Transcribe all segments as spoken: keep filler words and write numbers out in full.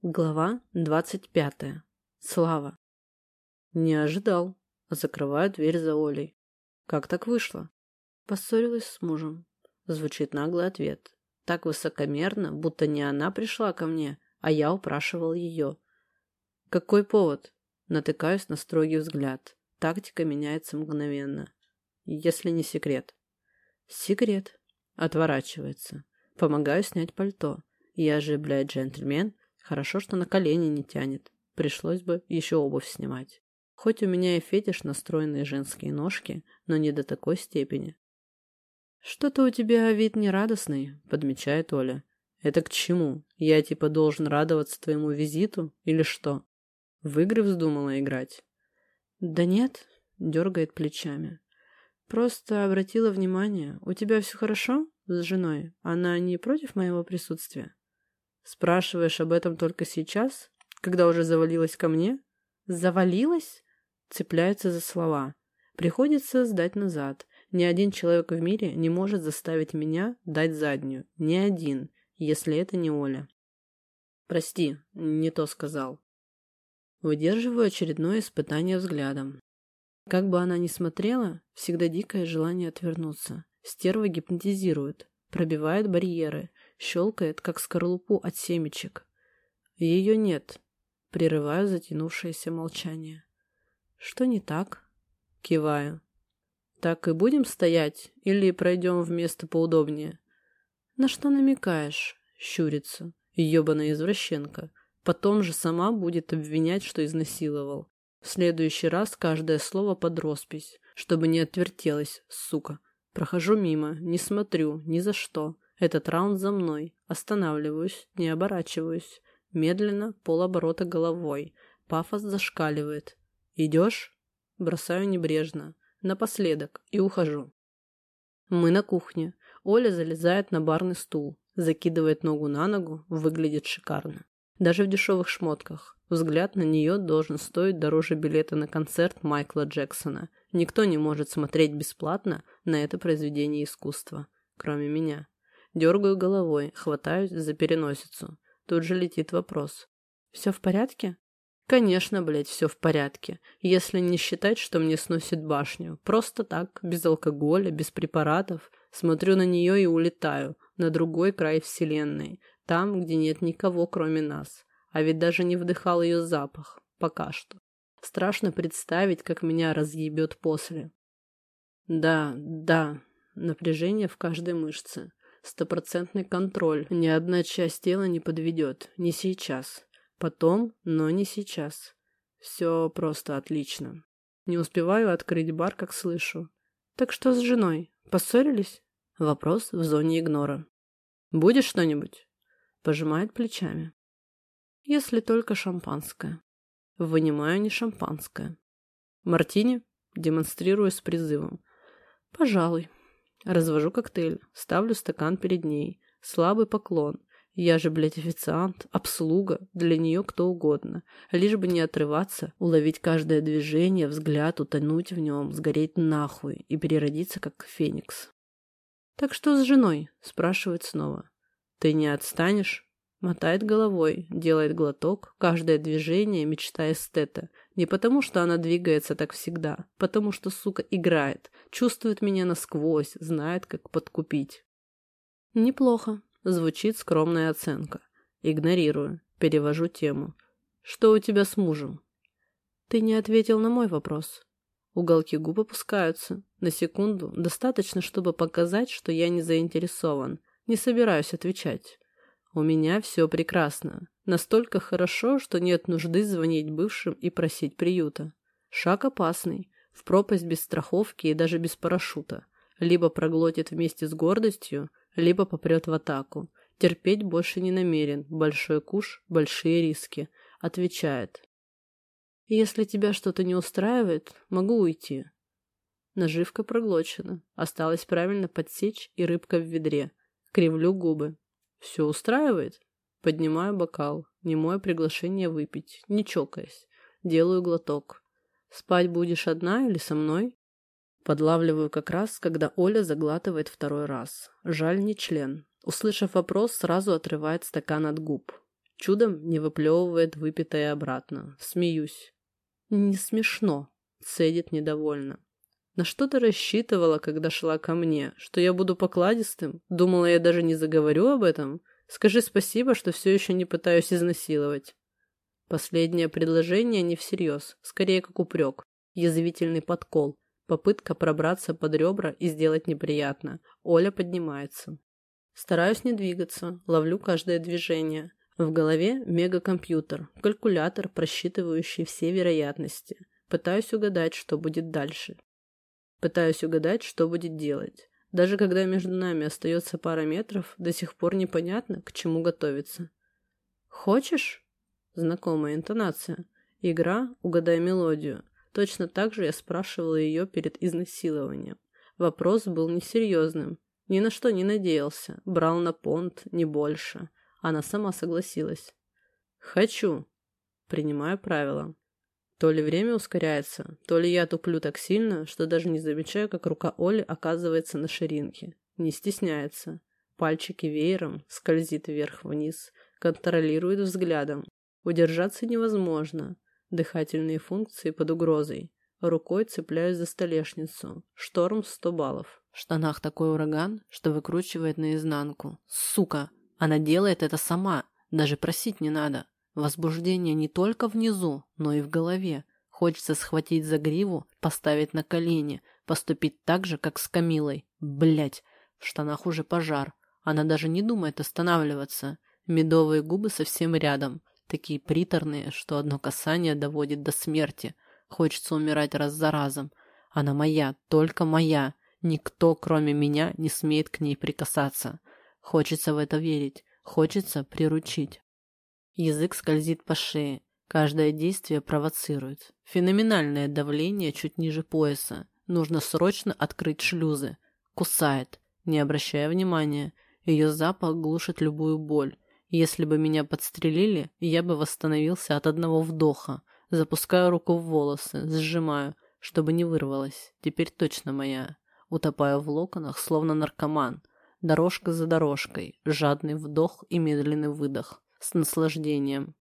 Глава двадцать пятая. Слава. Не ожидал. Закрываю дверь за Олей. Как так вышло? Поссорилась с мужем. Звучит наглый ответ. Так высокомерно, будто не она пришла ко мне, а я упрашивал ее. Какой повод? Натыкаюсь на строгий взгляд. Тактика меняется мгновенно. Если не секрет. Секрет. Отворачивается. Помогаю снять пальто. Я же, блядь, джентльмен. Хорошо, что на колени не тянет. Пришлось бы еще обувь снимать. Хоть у меня и фетиш на стройные женские ножки, но не до такой степени. «Что-то у тебя вид нерадостный», — подмечает Оля. «Это к чему? Я типа должен радоваться твоему визиту или что? В игры вздумала играть?» «Да нет», — дергает плечами. «Просто обратила внимание. У тебя все хорошо с женой? Она не против моего присутствия?» «Спрашиваешь об этом только сейчас, когда уже завалилась ко мне?» «Завалилась?» Цепляется за слова. Приходится сдать назад. Ни один человек в мире не может заставить меня дать заднюю. Ни один, если это не Оля. «Прости, не то сказал». Выдерживаю очередное испытание взглядом. Как бы она ни смотрела, всегда дикое желание отвернуться. Стерва гипнотизирует, пробивает барьеры, щелкает, как скорлупу от семечек. Ее нет. Прерываю затянувшееся молчание. Что не так? Киваю. Так и будем стоять или пройдем в место поудобнее? На что намекаешь? Щурится. Ёбаная извращенка. Потом же сама будет обвинять, что изнасиловал. В следующий раз каждое слово под роспись, чтобы не отвертелась, сука. Прохожу мимо, не смотрю, ни за что. Этот раунд за мной. Останавливаюсь, не оборачиваюсь. Медленно, полоборота головой. Пафос зашкаливает. «Идешь?» Бросаю небрежно. Напоследок. И ухожу. Мы на кухне. Оля залезает на барный стул. Закидывает ногу на ногу. Выглядит шикарно. Даже в дешевых шмотках. Взгляд на нее должен стоить дороже билета на концерт Майкла Джексона. Никто не может смотреть бесплатно на это произведение искусства. Кроме меня. Дергаю головой. Хватаюсь за переносицу. Тут же летит вопрос. «Все в порядке?» «Конечно, блядь, все в порядке. Если не считать, что мне сносит башню. Просто так, без алкоголя, без препаратов. Смотрю на нее и улетаю. На другой край вселенной. Там, где нет никого, кроме нас. А ведь даже не вдыхал ее запах. Пока что. Страшно представить, как меня разъебет после». Да, да. Напряжение в каждой мышце. Стопроцентный контроль. Ни одна часть тела не подведет. Не сейчас. Потом, но не сейчас. Все просто отлично. Не успеваю открыть бар, как слышу. «Так что с женой? Поссорились?» Вопрос в зоне игнора. «Будешь что-нибудь?» Пожимает плечами. «Если только шампанское». Вынимаю не шампанское. «Мартини?» Демонстрирую с призывом. «Пожалуй». Развожу коктейль, ставлю стакан перед ней. Слабый поклон. Я же, блядь, официант, обслуга, для нее кто угодно. Лишь бы не отрываться, уловить каждое движение, взгляд, утонуть в нем, сгореть нахуй и переродиться, как феникс. «Так что с женой?» – спрашивает снова. «Ты не отстанешь?» Мотает головой, делает глоток, каждое движение – мечта эстета. Не потому, что она двигается так всегда, потому что, сука, играет, чувствует меня насквозь, знает, как подкупить. «Неплохо». Звучит скромная оценка. Игнорирую. Перевожу тему. «Что у тебя с мужем?» «Ты не ответил на мой вопрос». Уголки губ опускаются. На секунду достаточно, чтобы показать, что я не заинтересован. Не собираюсь отвечать. У меня все прекрасно. Настолько хорошо, что нет нужды звонить бывшим и просить приюта. Шаг опасный. В пропасть без страховки и даже без парашюта. Либо проглотит вместе с гордостью, либо попрет в атаку. Терпеть больше не намерен. Большой куш, большие риски. Отвечает. «Если тебя что-то не устраивает, могу уйти». Наживка проглочена. Осталось правильно подсечь и рыбка в ведре. Кривлю губы. «Все устраивает?» Поднимаю бокал. Немое приглашение выпить, не чокаясь. Делаю глоток. «Спать будешь одна или со мной?» Подлавливаю как раз, когда Оля заглатывает второй раз. Жаль, не член. Услышав вопрос, сразу отрывает стакан от губ. Чудом не выплевывает выпитое обратно. Смеюсь. Не смешно, цедит недовольно. На что ты рассчитывала, когда шла ко мне? Что я буду покладистым? Думала, я даже не заговорю об этом? Скажи спасибо, что все еще не пытаюсь изнасиловать. Последнее предложение не всерьез, скорее как упрек. Язвительный подкол. Попытка пробраться под ребра и сделать неприятно. Оля поднимается. Стараюсь не двигаться, ловлю каждое движение. В голове мегакомпьютер, калькулятор, просчитывающий все вероятности. Пытаюсь угадать, что будет дальше. Пытаюсь угадать, что будет делать. Даже когда между нами остается пара метров, до сих пор непонятно, к чему готовиться. «Хочешь?» Знакомая интонация. Игра «Угадай мелодию». Точно так же я спрашивала ее перед изнасилованием. Вопрос был несерьезным. Ни на что не надеялся. Брал на понт, не больше. Она сама согласилась. «Хочу». Принимаю правила. То ли время ускоряется, то ли я туплю так сильно, что даже не замечаю, как рука Оли оказывается на ширинке. Не стесняется. Пальчики веером скользит вверх-вниз, контролирует взглядом. Удержаться невозможно. Дыхательные функции под угрозой. Рукой цепляюсь за столешницу. Шторм сто баллов. В штанах такой ураган, что выкручивает наизнанку. Сука! Она делает это сама. Даже просить не надо. Возбуждение не только внизу, но и в голове. Хочется схватить за гриву, поставить на колени, поступить так же, как с Камилой. Блять, в штанах уже пожар. Она даже не думает останавливаться. Медовые губы совсем рядом. Такие приторные, что одно касание доводит до смерти. Хочется умирать раз за разом. Она моя, только моя. Никто, кроме меня, не смеет к ней прикасаться. Хочется в это верить. Хочется приручить. Язык скользит по шее. Каждое действие провоцирует. Феноменальное давление чуть ниже пояса. Нужно срочно открыть шлюзы. Кусает, не обращая внимания. Ее запах глушит любую боль. Если бы меня подстрелили, я бы восстановился от одного вдоха. Запускаю руку в волосы, сжимаю, чтобы не вырвалось. Теперь точно моя. Утопаю в локонах, словно наркоман. Дорожка за дорожкой. Жадный вдох и медленный выдох. С наслаждением.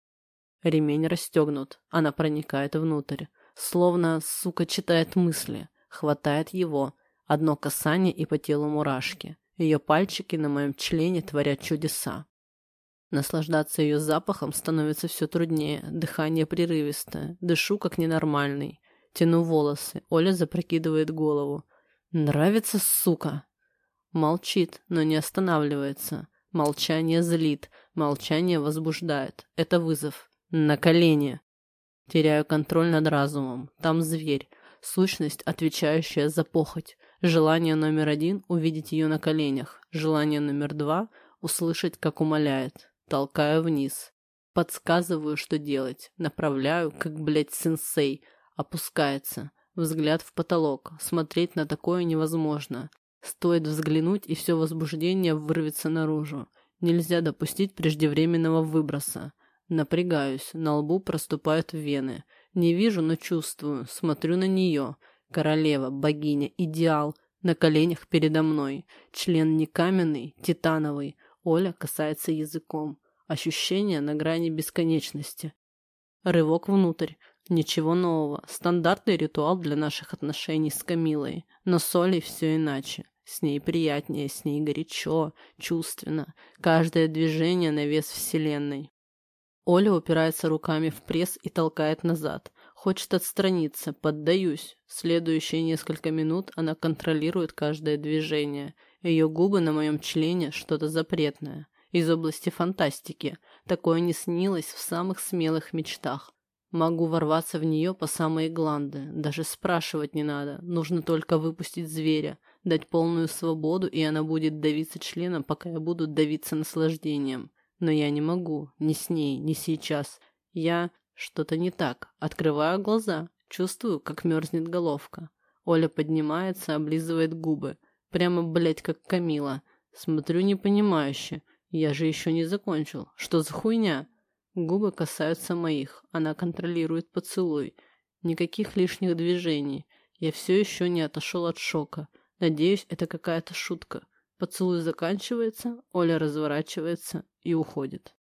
Ремень расстегнут. Она проникает внутрь. Словно, сука, читает мысли. Хватает его. Одно касание и по телу мурашки. Ее пальчики на моем члене творят чудеса. Наслаждаться ее запахом становится все труднее. Дыхание прерывистое. Дышу как ненормальный. Тяну волосы. Оля запрокидывает голову. «Нравится, сука?» Молчит, но не останавливается. Молчание злит. Молчание возбуждает. Это вызов. На колени. Теряю контроль над разумом. Там зверь. Сущность, отвечающая за похоть. Желание номер один – увидеть ее на коленях. Желание номер два – услышать, как умоляет. Толкаю вниз. Подсказываю, что делать. Направляю, как, блядь, сенсей. Опускается. Взгляд в потолок. Смотреть на такое невозможно. Стоит взглянуть, и все возбуждение вырвется наружу. Нельзя допустить преждевременного выброса. Напрягаюсь. На лбу проступают вены. Не вижу, но чувствую. Смотрю на нее. Королева, богиня, идеал. На коленях передо мной. Член не каменный, титановый. Оля касается языком. Ощущение на грани бесконечности. Рывок внутрь. Ничего нового. Стандартный ритуал для наших отношений с Камилой. Но с Олей все иначе. С ней приятнее, с ней горячо, чувственно. Каждое движение на вес вселенной. Оля упирается руками в пресс и толкает назад. Хочет отстраниться, поддаюсь. Следующие несколько минут она контролирует каждое движение. Ее губы на моем члене что-то запретное. Из области фантастики. Такое не снилось в самых смелых мечтах. Могу ворваться в нее по самые гланды. Даже спрашивать не надо. Нужно только выпустить зверя. Дать полную свободу, и она будет давиться членом, пока я буду давиться наслаждением. Но я не могу. Ни с ней, ни сейчас. Я... Что-то не так. Открываю глаза. Чувствую, как мерзнет головка. Оля поднимается, облизывает губы. Прямо, блядь, как Камила. Смотрю непонимающе. Я же еще не закончил. Что за хуйня? Губы касаются моих. Она контролирует поцелуй. Никаких лишних движений. Я все еще не отошел от шока. Надеюсь, это какая-то шутка. Поцелуй заканчивается, Оля разворачивается и уходит.